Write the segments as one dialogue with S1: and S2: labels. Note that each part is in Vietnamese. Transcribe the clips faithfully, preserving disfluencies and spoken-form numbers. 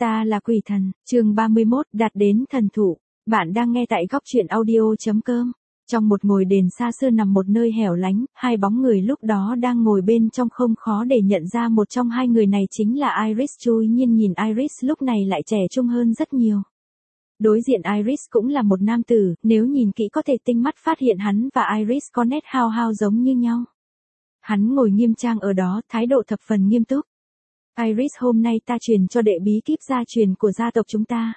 S1: Ta là quỷ thần, chương ba mươi mốt, đạt đến thần thụ. Bạn đang nghe tại góc truyện audio.com. Trong một ngôi đền xa xưa nằm một nơi hẻo lánh, hai bóng người lúc đó đang ngồi bên trong không khó để nhận ra một trong hai người này chính là Iris. Chui nhiên nhìn Iris lúc này lại trẻ trung hơn rất nhiều. Đối diện Iris cũng là một nam tử, nếu nhìn kỹ có thể tinh mắt phát hiện hắn và Iris có nét hao hao giống như nhau. Hắn ngồi nghiêm trang ở đó, thái độ thập phần nghiêm túc. Iris, hôm nay ta truyền cho đệ bí kíp gia truyền của gia tộc chúng ta.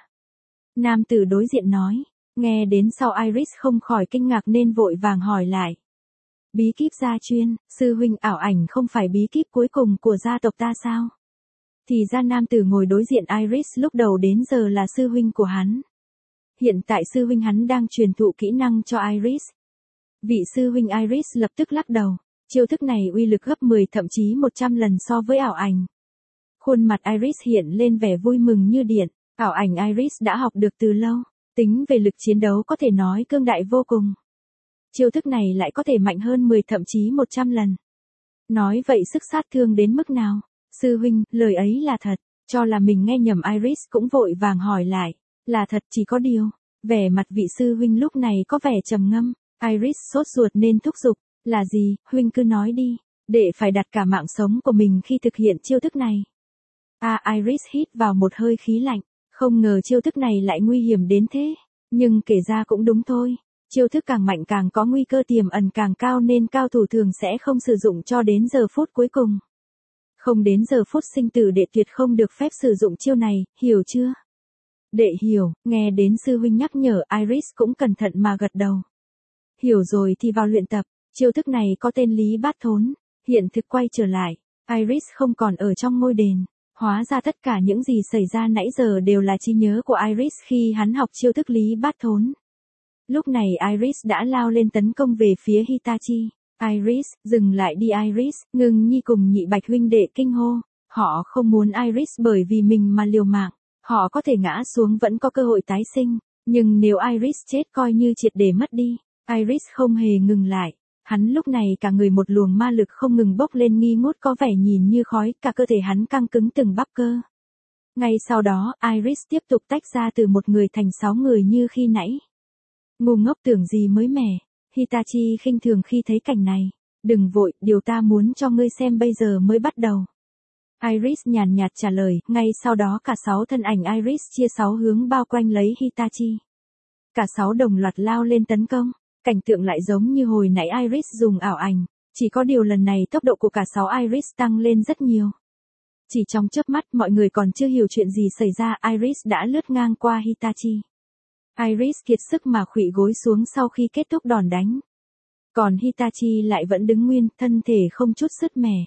S1: Nam tử đối diện nói, nghe đến sau Iris không khỏi kinh ngạc nên vội vàng hỏi lại. Bí kíp gia truyền, sư huynh, ảo ảnh không phải bí kíp cuối cùng của gia tộc ta sao? Thì ra nam tử ngồi đối diện Iris lúc đầu đến giờ là sư huynh của hắn. Hiện tại sư huynh hắn đang truyền thụ kỹ năng cho Iris. Vị sư huynh Iris lập tức lắc đầu, chiêu thức này uy lực gấp mười thậm chí một trăm lần so với ảo ảnh. Khuôn mặt Iris hiện lên vẻ vui mừng như điện, ảo ảnh Iris đã học được từ lâu, tính về lực chiến đấu có thể nói cương đại vô cùng. Chiêu thức này lại có thể mạnh hơn mười thậm chí một trăm lần. Nói vậy sức sát thương đến mức nào? Sư huynh, lời ấy là thật, cho là mình nghe nhầm Iris cũng vội vàng hỏi lại, là thật, chỉ có điều, vẻ mặt vị sư huynh lúc này có vẻ trầm ngâm. Iris sốt ruột nên thúc giục, là gì, huynh cứ nói đi, đệ phải đặt cả mạng sống của mình khi thực hiện chiêu thức này. À, Iris hít vào một hơi khí lạnh, không ngờ chiêu thức này lại nguy hiểm đến thế, nhưng kể ra cũng đúng thôi, chiêu thức càng mạnh càng có nguy cơ tiềm ẩn càng cao nên cao thủ thường sẽ không sử dụng cho đến giờ phút cuối cùng. Không đến giờ phút sinh tử đệ tuyệt không được phép sử dụng chiêu này, hiểu chưa? Đệ hiểu, nghe đến sư huynh nhắc nhở Iris cũng cẩn thận mà gật đầu. Hiểu rồi thì vào luyện tập, chiêu thức này có tên Lý Bát Thốn. Hiện thực quay trở lại, Iris không còn ở trong ngôi đền. Hóa ra tất cả những gì xảy ra nãy giờ đều là trí nhớ của Iris khi hắn học chiêu thức Lý Bát Thốn. Lúc này Iris đã lao lên tấn công về phía Hitachi. Iris, dừng lại đi Iris, Ngưng Nhi cùng Nhị Bạch huynh đệ kinh hô. Họ không muốn Iris bởi vì mình mà liều mạng. Họ có thể ngã xuống vẫn có cơ hội tái sinh. Nhưng nếu Iris chết coi như triệt để mất đi. Iris không hề ngừng lại. Hắn lúc này cả người một luồng ma lực không ngừng bốc lên nghi ngút có vẻ nhìn như khói, cả cơ thể hắn căng cứng từng bắp cơ. Ngay sau đó, Iris tiếp tục tách ra từ một người thành sáu người như khi nãy. Ngu ngốc tưởng gì mới mẻ. Hitachi khinh thường khi thấy cảnh này. Đừng vội, điều ta muốn cho ngươi xem bây giờ mới bắt đầu. Iris nhàn nhạt trả lời, ngay sau đó cả sáu thân ảnh Iris chia sáu hướng bao quanh lấy Hitachi. Cả sáu đồng loạt lao lên tấn công. Cảnh tượng lại giống như hồi nãy Iris dùng ảo ảnh, chỉ có điều lần này tốc độ của cả sáu Iris tăng lên rất nhiều. Chỉ trong chớp mắt mọi người còn chưa hiểu chuyện gì xảy ra, Iris đã lướt ngang qua Hitachi. Iris kiệt sức mà khuỵu gối xuống sau khi kết thúc đòn đánh. Còn Hitachi lại vẫn đứng nguyên, thân thể không chút sứt mẻ.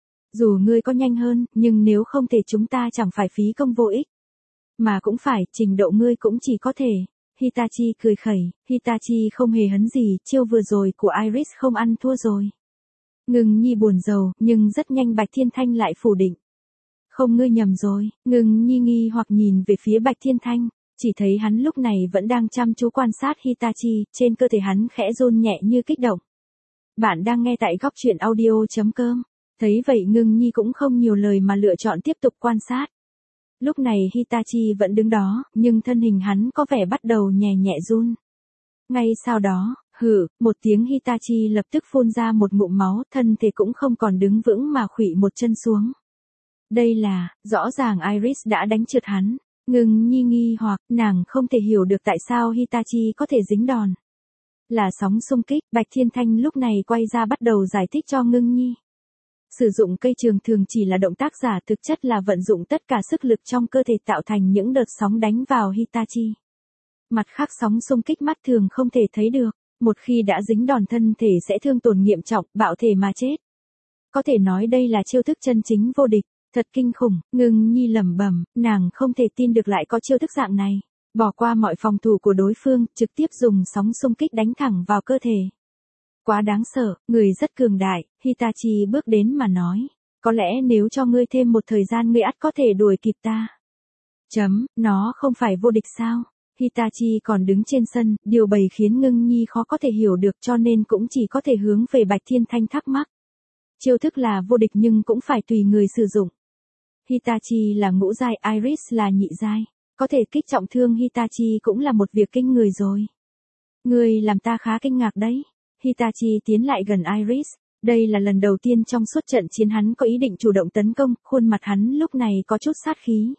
S1: Dù ngươi có nhanh hơn, nhưng nếu không thể chúng ta chẳng phải phí công vô ích. Mà cũng phải, trình độ ngươi cũng chỉ có thể. Hitachi cười khẩy, Hitachi không hề hấn gì, chiêu vừa rồi của Iris không ăn thua rồi. Ngưng Nhi buồn rầu, nhưng rất nhanh Bạch Thiên Thanh lại phủ định. Không, ngươi nhầm rồi. Ngưng Nhi nghi hoặc nhìn về phía Bạch Thiên Thanh, chỉ thấy hắn lúc này vẫn đang chăm chú quan sát Hitachi, trên cơ thể hắn khẽ run nhẹ như kích động. Bạn đang nghe tại góc truyện audio.com. Thấy vậy Ngưng Nhi cũng không nhiều lời mà lựa chọn tiếp tục quan sát. Lúc này Hitachi vẫn đứng đó, nhưng thân hình hắn có vẻ bắt đầu nhẹ nhẹ run. Ngay sau đó, hử, một tiếng Hitachi lập tức phun ra một ngụm máu, thân thể cũng không còn đứng vững mà khuỵu một chân xuống. Đây là, rõ ràng Iris đã đánh trượt hắn. Ngưng Nhi nghi hoặc, nàng không thể hiểu được tại sao Hitachi có thể dính đòn. Là sóng xung kích, Bạch Thiên Thanh lúc này quay ra bắt đầu giải thích cho Ngưng Nhi. Sử dụng cây trường thường chỉ là động tác giả, thực chất là vận dụng tất cả sức lực trong cơ thể tạo thành những đợt sóng đánh vào Hitachi. Mặt khác sóng xung kích mắt thường không thể thấy được, một khi đã dính đòn thân thể sẽ thương tổn nghiêm trọng, bạo thể mà chết. Có thể nói đây là chiêu thức chân chính vô địch, thật kinh khủng. Ngưng Nhi lẩm bẩm, nàng không thể tin được lại có chiêu thức dạng này, bỏ qua mọi phòng thủ của đối phương, trực tiếp dùng sóng xung kích đánh thẳng vào cơ thể. Quá đáng sợ, người rất cường đại. Hitachi bước đến mà nói, có lẽ nếu cho ngươi thêm một thời gian ngươi ắt có thể đuổi kịp ta. Chấm, nó không phải vô địch sao? Hitachi còn đứng trên sân, điều bày khiến Ngưng Nhi khó có thể hiểu được cho nên cũng chỉ có thể hướng về Bạch Thiên Thanh thắc mắc. Chiêu thức là vô địch nhưng cũng phải tùy người sử dụng. Hitachi là ngũ giai, Iris là nhị giai. Có thể kích trọng thương Hitachi cũng là một việc kinh người rồi. Ngươi làm ta khá kinh ngạc đấy. Hitachi tiến lại gần Iris. Đây là lần đầu tiên trong suốt trận chiến hắn có ý định chủ động tấn công, khuôn mặt hắn lúc này có chút sát khí.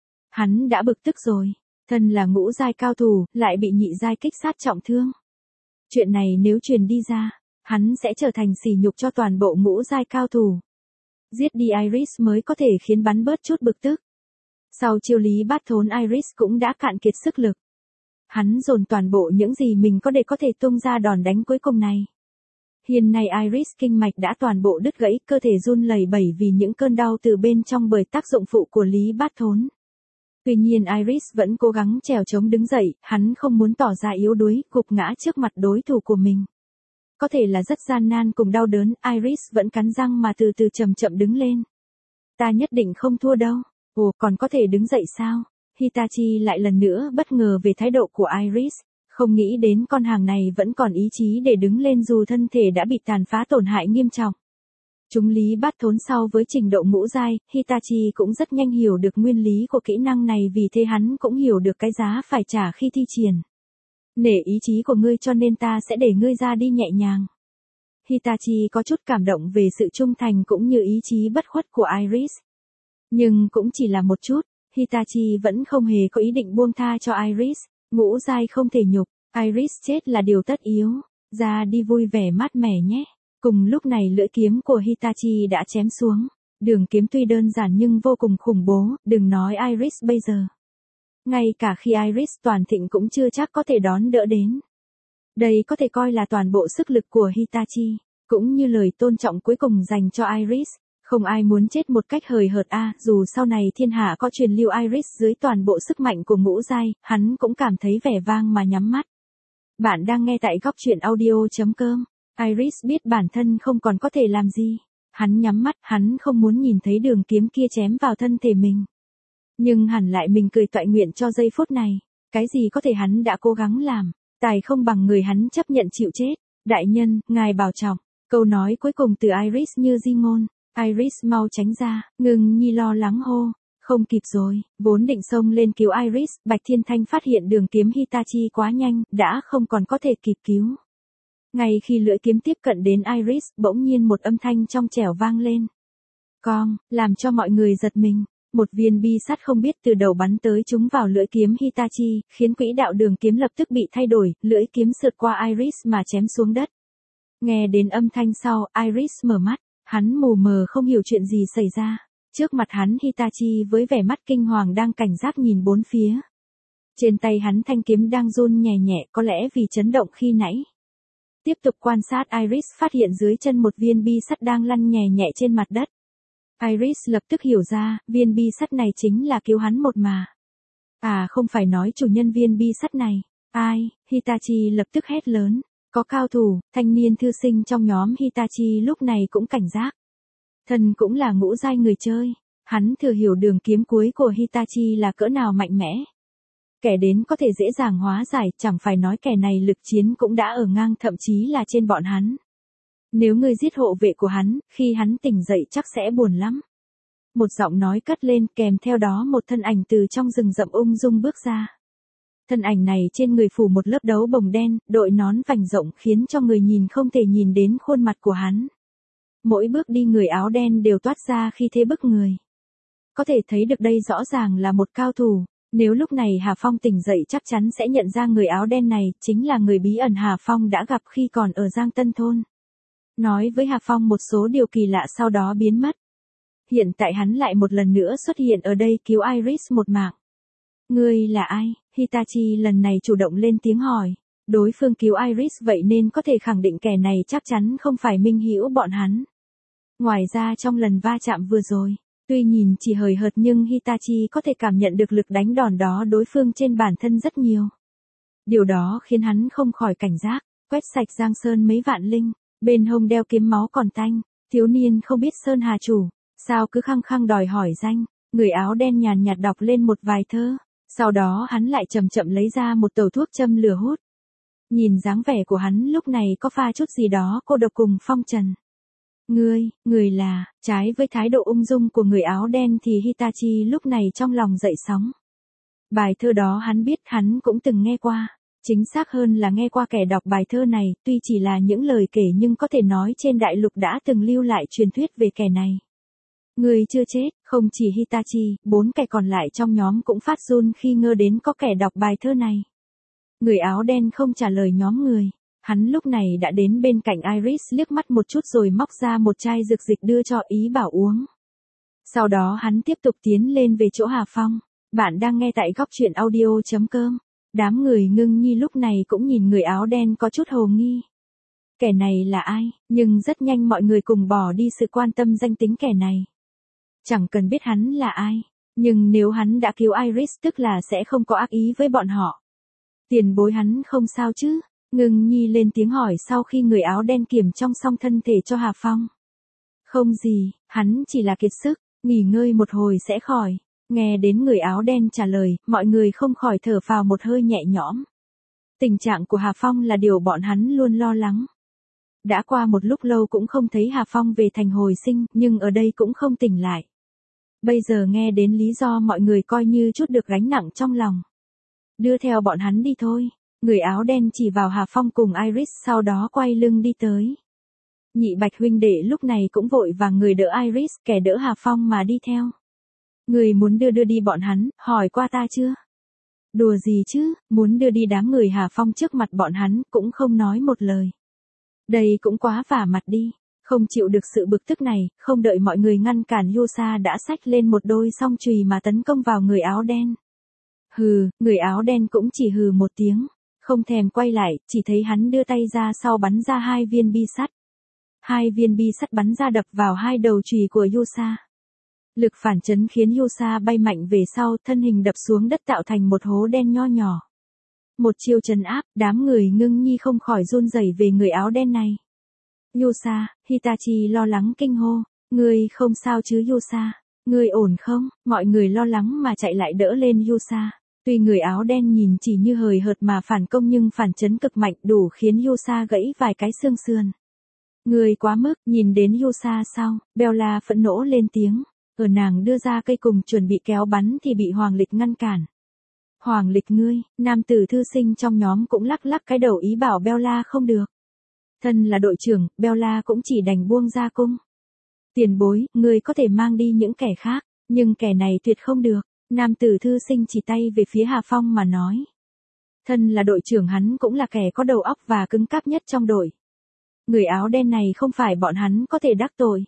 S1: Hắn đã bực tức rồi. Thân là ngũ giai cao thủ, lại bị nhị giai kích sát trọng thương. Chuyện này nếu truyền đi ra, hắn sẽ trở thành sỉ nhục cho toàn bộ ngũ giai cao thủ. Giết đi Iris mới có thể khiến bắn bớt chút bực tức. Sau chiêu lý bát thốn, Iris cũng đã cạn kiệt sức lực. Hắn dồn toàn bộ những gì mình có để có thể tung ra đòn đánh cuối cùng này. Hiện nay Iris kinh mạch đã toàn bộ đứt gãy, cơ thể run lẩy bẩy vì những cơn đau từ bên trong bởi tác dụng phụ của lý bát thốn. Tuy nhiên Iris vẫn cố gắng trèo chống đứng dậy, hắn không muốn tỏ ra yếu đuối, gục ngã trước mặt đối thủ của mình. Có thể là rất gian nan cùng đau đớn, Iris vẫn cắn răng mà từ từ chậm chậm đứng lên. Ta nhất định không thua đâu. Ồ, còn có thể đứng dậy sao? Hitachi lại lần nữa bất ngờ về thái độ của Iris, không nghĩ đến con hàng này vẫn còn ý chí để đứng lên dù thân thể đã bị tàn phá tổn hại nghiêm trọng. Chúng lý bát thốn sau với trình độ ngũ giai, Hitachi cũng rất nhanh hiểu được nguyên lý của kỹ năng này, vì thế hắn cũng hiểu được cái giá phải trả khi thi triển. Nể ý chí của ngươi cho nên ta sẽ để ngươi ra đi nhẹ nhàng. Hitachi có chút cảm động về sự trung thành cũng như ý chí bất khuất của Iris. Nhưng cũng chỉ là một chút, Hitachi vẫn không hề có ý định buông tha cho Iris. Ngũ giai không thể nhục, Iris chết là điều tất yếu. Ra đi vui vẻ mát mẻ nhé. Cùng lúc này lưỡi kiếm của Hitachi đã chém xuống. Đường kiếm tuy đơn giản nhưng vô cùng khủng bố, đừng nói Iris bây giờ. Ngay cả khi Iris toàn thịnh cũng chưa chắc có thể đón đỡ đến. Đây có thể coi là toàn bộ sức lực của Hitachi, cũng như lời tôn trọng cuối cùng dành cho Iris. Không ai muốn chết một cách hời hợt a, à, dù sau này thiên hạ có truyền lưu Iris dưới toàn bộ sức mạnh của ngũ giai, hắn cũng cảm thấy vẻ vang mà nhắm mắt. Bạn đang nghe tại góc truyện audio chấm com. Iris biết bản thân không còn có thể làm gì. Hắn nhắm mắt, hắn không muốn nhìn thấy đường kiếm kia chém vào thân thể mình. Nhưng hẳn lại mình cười toại nguyện cho giây phút này. Cái gì có thể hắn đã cố gắng làm, tài không bằng người hắn chấp nhận chịu chết. Đại nhân, ngài bảo trọng. Câu nói cuối cùng từ Iris như di ngôn. Iris mau tránh ra, Ngưng Nhi lo lắng hô. Không kịp rồi, vốn định xông lên cứu Iris, Bạch Thiên Thanh phát hiện đường kiếm Hitachi quá nhanh, đã không còn có thể kịp cứu. Ngay khi lưỡi kiếm tiếp cận đến Iris, bỗng nhiên một âm thanh trong trẻo vang lên. Cong, làm cho mọi người giật mình. Một viên bi sắt không biết từ đầu bắn tới trúng vào lưỡi kiếm Hitachi, khiến quỹ đạo đường kiếm lập tức bị thay đổi, lưỡi kiếm sượt qua Iris mà chém xuống đất. Nghe đến âm thanh sau, Iris mở mắt, hắn mù mờ không hiểu chuyện gì xảy ra. Trước mặt hắn Hitachi với vẻ mắt kinh hoàng đang cảnh giác nhìn bốn phía. Trên tay hắn thanh kiếm đang run nhẹ nhẹ, có lẽ vì chấn động khi nãy. Tiếp tục quan sát, Iris phát hiện dưới chân một viên bi sắt đang lăn nhẹ nhẹ trên mặt đất. Iris lập tức hiểu ra, viên bi sắt này chính là cứu hắn một mà. À, không phải nói chủ nhân viên bi sắt này. Ai? Hitachi lập tức hét lớn. Có cao thủ, thanh niên thư sinh trong nhóm Hitachi lúc này cũng cảnh giác. Thân cũng là ngũ giai người chơi. Hắn thừa hiểu đường kiếm cuối của Hitachi là cỡ nào mạnh mẽ. Kẻ đến có thể dễ dàng hóa giải, chẳng phải nói kẻ này lực chiến cũng đã ở ngang thậm chí là trên bọn hắn. Nếu ngươi giết hộ vệ của hắn, khi hắn tỉnh dậy chắc sẽ buồn lắm. Một giọng nói cất lên, kèm theo đó một thân ảnh từ trong rừng rậm ung dung bước ra. Thân ảnh này trên người phủ một lớp đấu bồng đen, đội nón vành rộng khiến cho người nhìn không thể nhìn đến khuôn mặt của hắn. Mỗi bước đi người áo đen đều toát ra khi thế bức người. Có thể thấy được đây rõ ràng là một cao thủ. Nếu lúc này Hà Phong tỉnh dậy chắc chắn sẽ nhận ra người áo đen này chính là người bí ẩn Hà Phong đã gặp khi còn ở Giang Tân Thôn. Nói với Hà Phong một số điều kỳ lạ sau đó biến mất. Hiện tại hắn lại một lần nữa xuất hiện ở đây cứu Iris một mạng. Ngươi là ai? Hitachi lần này chủ động lên tiếng hỏi. Đối phương cứu Iris vậy nên có thể khẳng định kẻ này chắc chắn không phải minh hữu bọn hắn. Ngoài ra trong lần va chạm vừa rồi, tuy nhìn chỉ hời hợt nhưng Hitachi có thể cảm nhận được lực đánh đòn đó đối phương trên bản thân rất nhiều. Điều đó khiến hắn không khỏi cảnh giác, quét sạch Giang Sơn mấy vạn linh, bên hông đeo kiếm máu còn tanh, thiếu niên không biết Sơn Hà chủ, sao cứ khăng khăng đòi hỏi danh, người áo đen nhàn nhạt đọc lên một vài thơ, sau đó hắn lại chậm chậm lấy ra một tàu thuốc châm lửa hút. Nhìn dáng vẻ của hắn lúc này có pha chút gì đó cô độc cùng phong trần. Ngươi, người là, trái với thái độ ung dung của người áo đen thì Hitachi lúc này trong lòng dậy sóng. Bài thơ đó hắn biết, hắn cũng từng nghe qua. Chính xác hơn là nghe qua kẻ đọc bài thơ này, tuy chỉ là những lời kể nhưng có thể nói trên đại lục đã từng lưu lại truyền thuyết về kẻ này. Người chưa chết, không chỉ Hitachi, bốn kẻ còn lại trong nhóm cũng phát run khi ngơ đến có kẻ đọc bài thơ này. Người áo đen không trả lời nhóm người. Hắn lúc này đã đến bên cạnh Iris liếc mắt một chút rồi móc ra một chai dược dịch đưa cho, ý bảo uống. Sau đó hắn tiếp tục tiến lên về chỗ Hà Phong. Bạn đang nghe tại góc truyện audio chấm com. Đám người ngưng nhi lúc này cũng nhìn người áo đen có chút hồ nghi. Kẻ này là ai? Nhưng rất nhanh mọi người cùng bỏ đi sự quan tâm danh tính kẻ này. Chẳng cần biết hắn là ai. Nhưng nếu hắn đã cứu Iris tức là sẽ không có ác ý với bọn họ. Tiền bối hắn không sao chứ? Ngưng nhi lên tiếng hỏi sau khi người áo đen kiểm trong xong thân thể cho Hà Phong. Không gì, hắn chỉ là kiệt sức, nghỉ ngơi một hồi sẽ khỏi. Nghe đến người áo đen trả lời, mọi người không khỏi thở phào một hơi nhẹ nhõm. Tình trạng của Hà Phong là điều bọn hắn luôn lo lắng. Đã qua một lúc lâu cũng không thấy Hà Phong về thành hồi sinh, nhưng ở đây cũng không tỉnh lại. Bây giờ nghe đến lý do mọi người coi như chút được gánh nặng trong lòng. Đưa theo bọn hắn đi thôi. Người áo đen chỉ vào Hà Phong cùng Iris sau đó quay lưng đi tới. Nhị Bạch huynh đệ lúc này cũng vội vàng người đỡ Iris, kẻ đỡ Hà Phong mà đi theo. Người muốn đưa đưa đi bọn hắn, hỏi qua ta chưa? Đùa gì chứ, muốn đưa đi đám người Hà Phong trước mặt bọn hắn cũng không nói một lời. Đây cũng quá vả mặt đi, không chịu được sự bực tức này, không đợi mọi người ngăn cản Yusa đã xách lên một đôi song chùy mà tấn công vào người áo đen. Hừ, người áo đen cũng chỉ hừ một tiếng. Không thèm quay lại, chỉ thấy hắn đưa tay ra sau bắn ra hai viên bi sắt. Hai viên bi sắt bắn ra đập vào hai đầu chùy của Yusa. Lực phản chấn khiến Yusa bay mạnh về sau, thân hình đập xuống đất tạo thành một hố đen nho nhỏ. Một chiêu trấn áp, đám người ngưng nhi không khỏi run rẩy về người áo đen này. Yusa, Hitachi lo lắng kinh hô, ngươi không sao chứ Yusa, ngươi ổn không? Mọi người lo lắng mà chạy lại đỡ lên Yusa. Tuy người áo đen nhìn chỉ như hời hợt mà phản công nhưng phản chấn cực mạnh đủ khiến Yusa gãy vài cái xương sườn. Người quá mức, nhìn đến Yusa sau, Bella phẫn nộ lên tiếng. Ở nàng đưa ra cây cùng chuẩn bị kéo bắn thì bị Hoàng Lịch ngăn cản. Hoàng Lịch ngươi, nam tử thư sinh trong nhóm cũng lắc lắc cái đầu ý bảo Bella không được. Thân là đội trưởng, Bella cũng chỉ đành buông ra cung. Tiền bối, ngươi có thể mang đi những kẻ khác, nhưng kẻ này tuyệt không được. Nam tử thư sinh chỉ tay về phía Hà Phong mà nói. Thân là đội trưởng hắn cũng là kẻ có đầu óc và cứng cáp nhất trong đội. Người áo đen này không phải bọn hắn có thể đắc tội.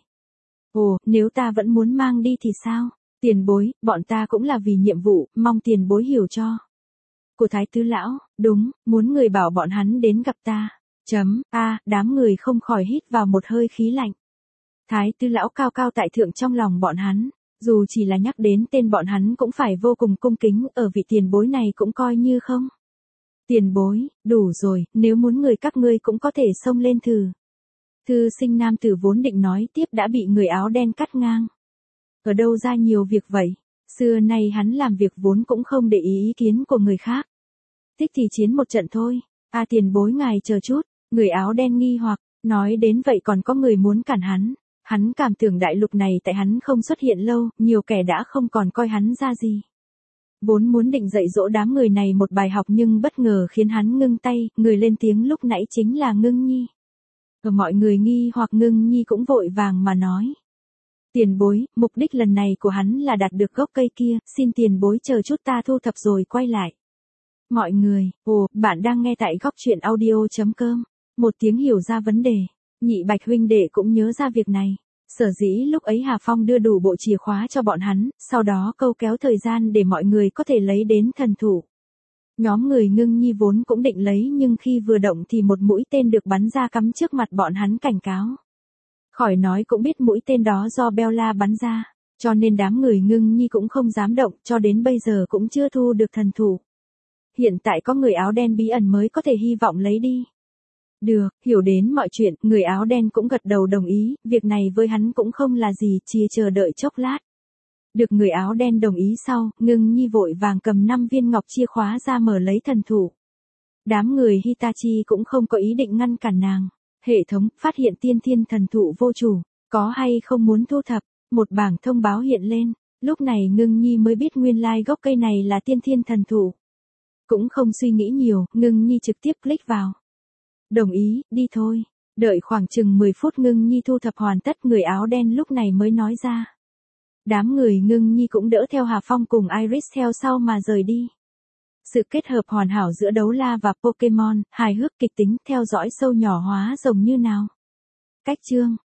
S1: Ồ, nếu ta vẫn muốn mang đi thì sao? Tiền bối, bọn ta cũng là vì nhiệm vụ, mong tiền bối hiểu cho. Của Thái Tứ Lão, đúng, muốn người bảo bọn hắn đến gặp ta. Chấm, a, đám người không khỏi hít vào một hơi khí lạnh. Thái Tứ Lão cao cao tại thượng trong lòng bọn hắn. Dù chỉ là nhắc đến tên bọn hắn cũng phải vô cùng cung kính, ở vị tiền bối này cũng coi như không. Tiền bối, đủ rồi, nếu muốn người các ngươi cũng có thể xông lên thử. Thư sinh nam tử vốn định nói tiếp đã bị người áo đen cắt ngang. Ở đâu ra nhiều việc vậy? Xưa nay hắn làm việc vốn cũng không để ý ý kiến của người khác. Thích thì chiến một trận thôi. À tiền bối ngài chờ chút, người áo đen nghi hoặc, nói đến vậy còn có người muốn cản hắn. Hắn cảm tưởng đại lục này tại hắn không xuất hiện lâu, nhiều kẻ đã không còn coi hắn ra gì. Vốn muốn định dạy dỗ đám người này một bài học nhưng bất ngờ khiến hắn ngưng tay, người lên tiếng lúc nãy chính là Ngưng Nhi. Ở mọi người nghi hoặc Ngưng Nhi cũng vội vàng mà nói. Tiền bối, mục đích lần này của hắn là đạt được gốc cây kia, xin tiền bối chờ chút ta thu thập rồi quay lại. Mọi người, ồ, bạn đang nghe tại góc truyện audio chấm com. Một tiếng hiểu ra vấn đề. Nhị Bạch huynh đệ cũng nhớ ra việc này. Sở dĩ lúc ấy Hà Phong đưa đủ bộ chìa khóa cho bọn hắn, sau đó câu kéo thời gian để mọi người có thể lấy đến thần thủ. Nhóm người Ngưng Nhi vốn cũng định lấy nhưng khi vừa động thì một mũi tên được bắn ra cắm trước mặt bọn hắn cảnh cáo. Khỏi nói cũng biết mũi tên đó do Bella bắn ra, cho nên đám người Ngưng Nhi cũng không dám động, cho đến bây giờ cũng chưa thu được thần thủ. Hiện tại có người áo đen bí ẩn mới có thể hy vọng lấy đi. Được, hiểu đến mọi chuyện, người áo đen cũng gật đầu đồng ý, việc này với hắn cũng không là gì, chỉ chờ đợi chốc lát. Được người áo đen đồng ý sau, Ngưng Nhi vội vàng cầm năm viên ngọc chìa khóa ra mở lấy thần thủ. Đám người Hitachi cũng không có ý định ngăn cản nàng. Hệ thống, phát hiện tiên thiên thần thụ vô chủ, có hay không muốn thu thập, một bảng thông báo hiện lên, lúc này Ngưng Nhi mới biết nguyên lai gốc cây này là tiên thiên thần thụ. Cũng không suy nghĩ nhiều, Ngưng Nhi trực tiếp click vào. Đồng ý, đi thôi. Đợi khoảng chừng mười phút Ngưng Nhi thu thập hoàn tất, người áo đen lúc này mới nói ra. Đám người Ngưng Nhi cũng đỡ theo Hà Phong cùng Iris theo sau mà rời đi. Sự kết hợp hoàn hảo giữa đấu la và Pokemon, hài hước kịch tính, theo dõi sâu nhỏ hóa rồng như nào. Cách chương